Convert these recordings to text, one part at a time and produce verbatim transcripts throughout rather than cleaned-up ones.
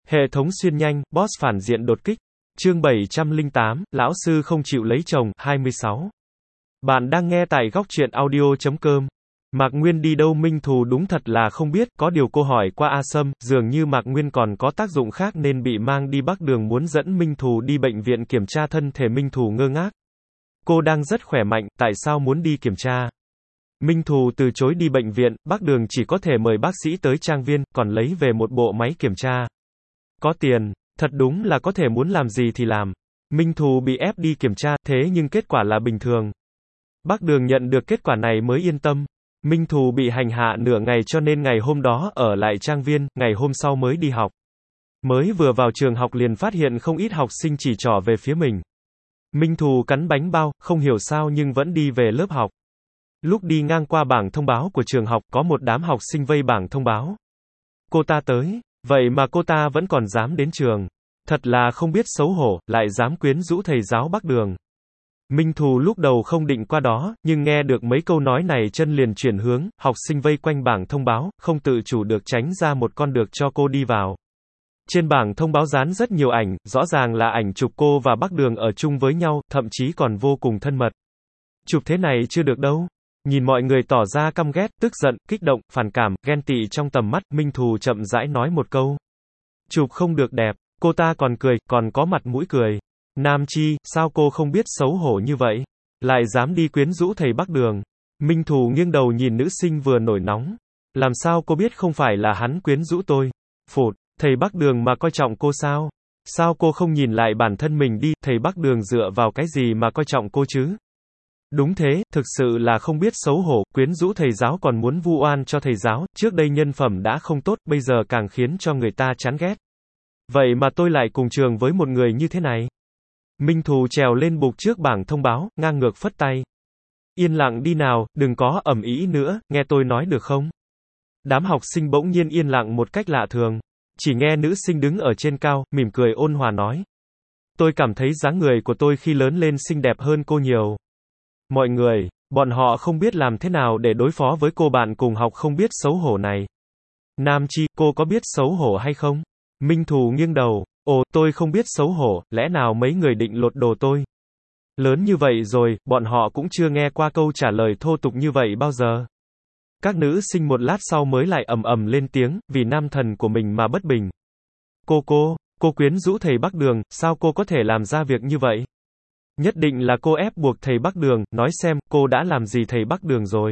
Hệ thống xuyên nhanh, boss phản diện đột kích. Chương bảy trăm lẻ tám, lão sư không chịu lấy chồng, hai mươi sáu. Bạn đang nghe tại góc truyện audio chấm com. Mạc Nguyên đi đâu Minh Thù đúng thật là không biết, có điều cô hỏi qua A Sâm, dường như Mạc Nguyên còn có tác dụng khác nên bị mang đi Bắc Đường muốn dẫn Minh Thù đi bệnh viện kiểm tra thân thể. Minh Thù ngơ ngác. Cô đang rất khỏe mạnh, tại sao muốn đi kiểm tra? Minh Thù từ chối đi bệnh viện, Bắc Đường chỉ có thể mời bác sĩ tới trang viên, còn lấy về một bộ máy kiểm tra. Có tiền, thật đúng là có thể muốn làm gì thì làm. Minh Thù bị ép đi kiểm tra, thế nhưng kết quả là bình thường. Bắc Đường nhận được kết quả này mới yên tâm. Minh Thù bị hành hạ nửa ngày cho nên ngày hôm đó ở lại trang viên, ngày hôm sau mới đi học. Mới vừa vào trường học liền phát hiện không ít học sinh chỉ trỏ về phía mình. Minh Thù cắn bánh bao, không hiểu sao nhưng vẫn đi về lớp học. Lúc đi ngang qua bảng thông báo của trường học, có một đám học sinh vây bảng thông báo. Cô ta tới, vậy mà cô ta vẫn còn dám đến trường. Thật là không biết xấu hổ, lại dám quyến rũ thầy giáo Bắc Đường. Minh Thù lúc đầu không định qua đó, nhưng nghe được mấy câu nói này chân liền chuyển hướng, học sinh vây quanh bảng thông báo, không tự chủ được tránh ra một con được cho cô đi vào. Trên bảng thông báo dán rất nhiều ảnh, rõ ràng là ảnh chụp cô và Bắc Đường ở chung với nhau, thậm chí còn vô cùng thân mật. Chụp thế này chưa được đâu. Nhìn mọi người tỏ ra căm ghét, tức giận, kích động, phản cảm, ghen tị trong tầm mắt, Minh Thù chậm rãi nói một câu. Chụp không được đẹp, cô ta còn cười, còn có mặt mũi cười. Nam Chi, sao cô không biết xấu hổ như vậy? Lại dám đi quyến rũ thầy Bắc Đường. Minh Thù nghiêng đầu nhìn nữ sinh vừa nổi nóng. Làm sao cô biết không phải là hắn quyến rũ tôi? Phụt, thầy Bắc Đường mà coi trọng cô sao? Sao cô không nhìn lại bản thân mình đi, thầy Bắc Đường dựa vào cái gì mà coi trọng cô chứ? Đúng thế, thực sự là không biết xấu hổ, quyến rũ thầy giáo còn muốn vu oan cho thầy giáo, trước đây nhân phẩm đã không tốt, bây giờ càng khiến cho người ta chán ghét. Vậy mà tôi lại cùng trường với một người như thế này. Minh Thù trèo lên bục trước bảng thông báo, ngang ngược phất tay. Yên lặng đi nào, đừng có ầm ĩ nữa, nghe tôi nói được không? Đám học sinh bỗng nhiên yên lặng một cách lạ thường. Chỉ nghe nữ sinh đứng ở trên cao, mỉm cười ôn hòa nói. Tôi cảm thấy dáng người của tôi khi lớn lên xinh đẹp hơn cô nhiều. Mọi người, bọn họ không biết làm thế nào để đối phó với cô bạn cùng học không biết xấu hổ này. Nam Chi, cô có biết xấu hổ hay không? Minh Thù nghiêng đầu. Ồ, tôi không biết xấu hổ, lẽ nào mấy người định lột đồ tôi? Lớn như vậy rồi, bọn họ cũng chưa nghe qua câu trả lời thô tục như vậy bao giờ. Các nữ sinh một lát sau mới lại ầm ầm lên tiếng, vì nam thần của mình mà bất bình. Cô cô, cô quyến rũ thầy Bắc Đường, sao cô có thể làm ra việc như vậy? Nhất định là cô ép buộc thầy Bắc Đường, nói xem, cô đã làm gì thầy Bắc Đường rồi?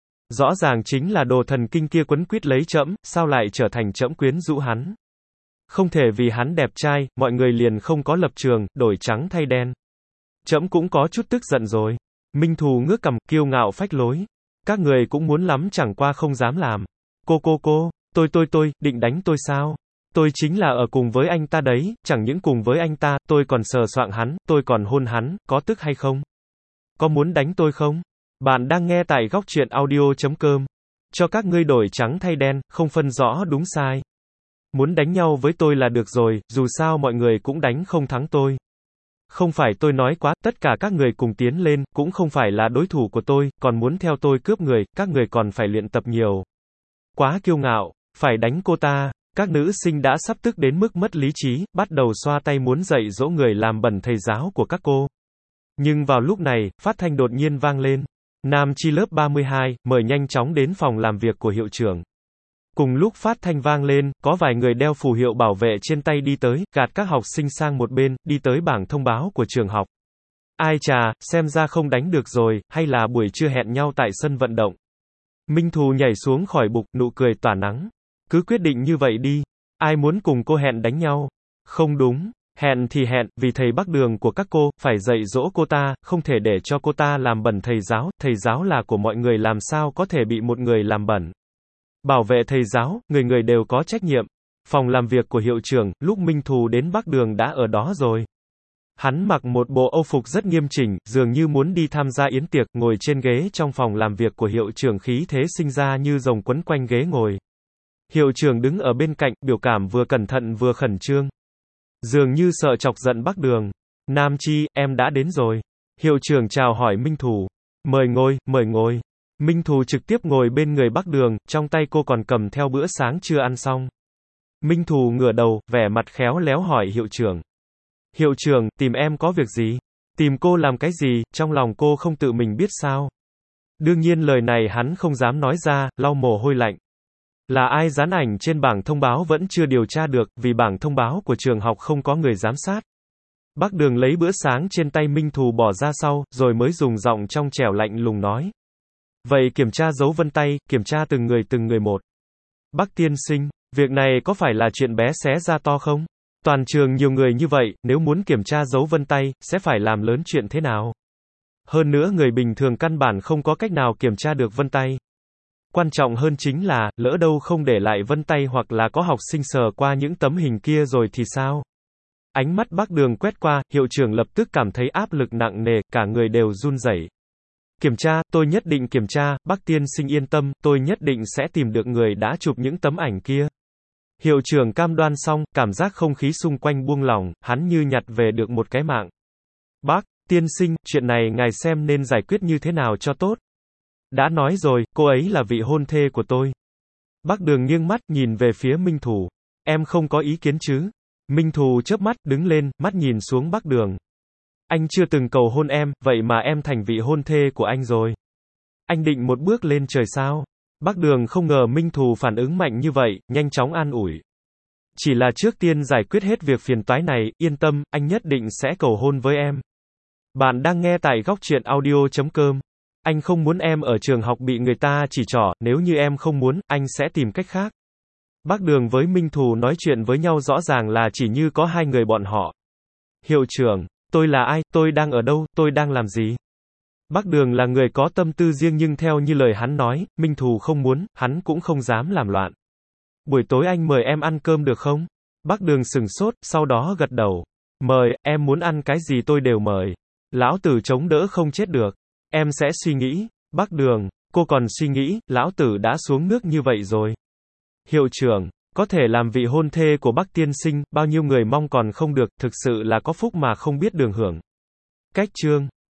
Rõ ràng chính là đồ thần kinh kia quấn quýt lấy trẫm, sao lại trở thành trẫm quyến rũ hắn? Không thể vì hắn đẹp trai, mọi người liền không có lập trường, đổi trắng thay đen. Trẫm cũng có chút tức giận rồi. Minh Thù ngước cằm, kiêu ngạo phách lối. Các người cũng muốn lắm chẳng qua không dám làm. Cô cô cô, tôi tôi tôi, định đánh tôi sao? Tôi chính là ở cùng với anh ta đấy, chẳng những cùng với anh ta, tôi còn sờ soạng hắn, tôi còn hôn hắn, có tức hay không? Có muốn đánh tôi không? Bạn đang nghe tại góc truyện audio chấm com. Cho các ngươi đổi trắng thay đen, không phân rõ đúng sai. Muốn đánh nhau với tôi là được rồi, dù sao mọi người cũng đánh không thắng tôi. Không phải tôi nói quá, tất cả các người cùng tiến lên, cũng không phải là đối thủ của tôi, còn muốn theo tôi cướp người, các người còn phải luyện tập nhiều. Quá kiêu ngạo, phải đánh cô ta. Các nữ sinh đã sắp tức đến mức mất lý trí, bắt đầu xoa tay muốn dạy dỗ người làm bẩn thầy giáo của các cô. Nhưng vào lúc này, phát thanh đột nhiên vang lên. Nam Chi lớp ba mươi hai, mời nhanh chóng đến phòng làm việc của hiệu trưởng. Cùng lúc phát thanh vang lên, có vài người đeo phù hiệu bảo vệ trên tay đi tới, gạt các học sinh sang một bên, đi tới bảng thông báo của trường học. Ai chà, xem ra không đánh được rồi, hay là buổi trưa hẹn nhau tại sân vận động. Minh Thù nhảy xuống khỏi bục, nụ cười tỏa nắng. Cứ quyết định như vậy đi. Ai muốn cùng cô hẹn đánh nhau? Không đúng. Hẹn thì hẹn, vì thầy Bắc Đường của các cô, phải dạy dỗ cô ta, không thể để cho cô ta làm bẩn thầy giáo, thầy giáo là của mọi người làm sao có thể bị một người làm bẩn. Bảo vệ thầy giáo, người người đều có trách nhiệm. Phòng làm việc của hiệu trưởng, lúc Minh Thù đến Bắc Đường đã ở đó rồi. Hắn mặc một bộ âu phục rất nghiêm chỉnh, dường như muốn đi tham gia yến tiệc, ngồi trên ghế trong phòng làm việc của hiệu trưởng khí thế sinh ra như rồng quấn quanh ghế ngồi. Hiệu trưởng đứng ở bên cạnh, biểu cảm vừa cẩn thận vừa khẩn trương. Dường như sợ chọc giận Bắc Đường. Nam Chi, em đã đến rồi. Hiệu trưởng chào hỏi Minh Thù. Mời ngồi, mời ngồi. Minh Thù trực tiếp ngồi bên người Bắc Đường, trong tay cô còn cầm theo bữa sáng chưa ăn xong. Minh Thù ngửa đầu, vẻ mặt khéo léo hỏi hiệu trưởng. Hiệu trưởng, tìm em có việc gì? Tìm cô làm cái gì, trong lòng cô không tự mình biết sao? Đương nhiên lời này hắn không dám nói ra, lau mồ hôi lạnh. Là ai dán ảnh trên bảng thông báo vẫn chưa điều tra được, vì bảng thông báo của trường học không có người giám sát. Bác Đường lấy bữa sáng trên tay Minh Thù bỏ ra sau, rồi mới dùng giọng trong trẻo lạnh lùng nói. Vậy kiểm tra dấu vân tay, kiểm tra từng người từng người một. Bác tiên sinh, việc này có phải là chuyện bé xé ra to không? Toàn trường nhiều người như vậy, nếu muốn kiểm tra dấu vân tay, sẽ phải làm lớn chuyện thế nào? Hơn nữa người bình thường căn bản không có cách nào kiểm tra được vân tay. Quan trọng hơn chính là, lỡ đâu không để lại vân tay hoặc là có học sinh sờ qua những tấm hình kia rồi thì sao? Ánh mắt Bác Đường quét qua, hiệu trưởng lập tức cảm thấy áp lực nặng nề, cả người đều run rẩy. Kiểm tra, tôi nhất định kiểm tra, bác tiên sinh yên tâm, tôi nhất định sẽ tìm được người đã chụp những tấm ảnh kia. Hiệu trưởng cam đoan xong, cảm giác không khí xung quanh buông lỏng, hắn như nhặt về được một cái mạng. Bác tiên sinh, chuyện này ngài xem nên giải quyết như thế nào cho tốt. Đã nói rồi, cô ấy là vị hôn thê của tôi. Bác Đường nghiêng mắt, nhìn về phía Minh Thù. Em không có ý kiến chứ? Minh Thù chớp mắt, đứng lên, mắt nhìn xuống Bác Đường. Anh chưa từng cầu hôn em, vậy mà em thành vị hôn thê của anh rồi. Anh định một bước lên trời sao? Bác Đường không ngờ Minh Thù phản ứng mạnh như vậy, nhanh chóng an ủi. Chỉ là trước tiên giải quyết hết việc phiền toái này, yên tâm, anh nhất định sẽ cầu hôn với em. Bạn đang nghe tại góc truyện audio chấm com. Anh không muốn em ở trường học bị người ta chỉ trỏ, nếu như em không muốn, anh sẽ tìm cách khác. Bác Đường với Minh Thù nói chuyện với nhau rõ ràng là chỉ như có hai người bọn họ. Hiệu trưởng, tôi là ai, tôi đang ở đâu, tôi đang làm gì? Bác Đường là người có tâm tư riêng nhưng theo như lời hắn nói, Minh Thù không muốn, hắn cũng không dám làm loạn. Buổi tối anh mời em ăn cơm được không? Bác Đường sừng sốt, sau đó gật đầu. Mời, em muốn ăn cái gì tôi đều mời. Lão tử chống đỡ không chết được. Em sẽ suy nghĩ. Bác Đường, cô còn suy nghĩ, lão tử đã xuống nước như vậy rồi. Hiệu trưởng, có thể làm vị hôn thê của bác tiên sinh, bao nhiêu người mong còn không được, thực sự là có phúc mà không biết đường hưởng. Cách chương